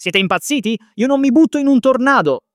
Siete impazziti? Io non mi butto in un tornado!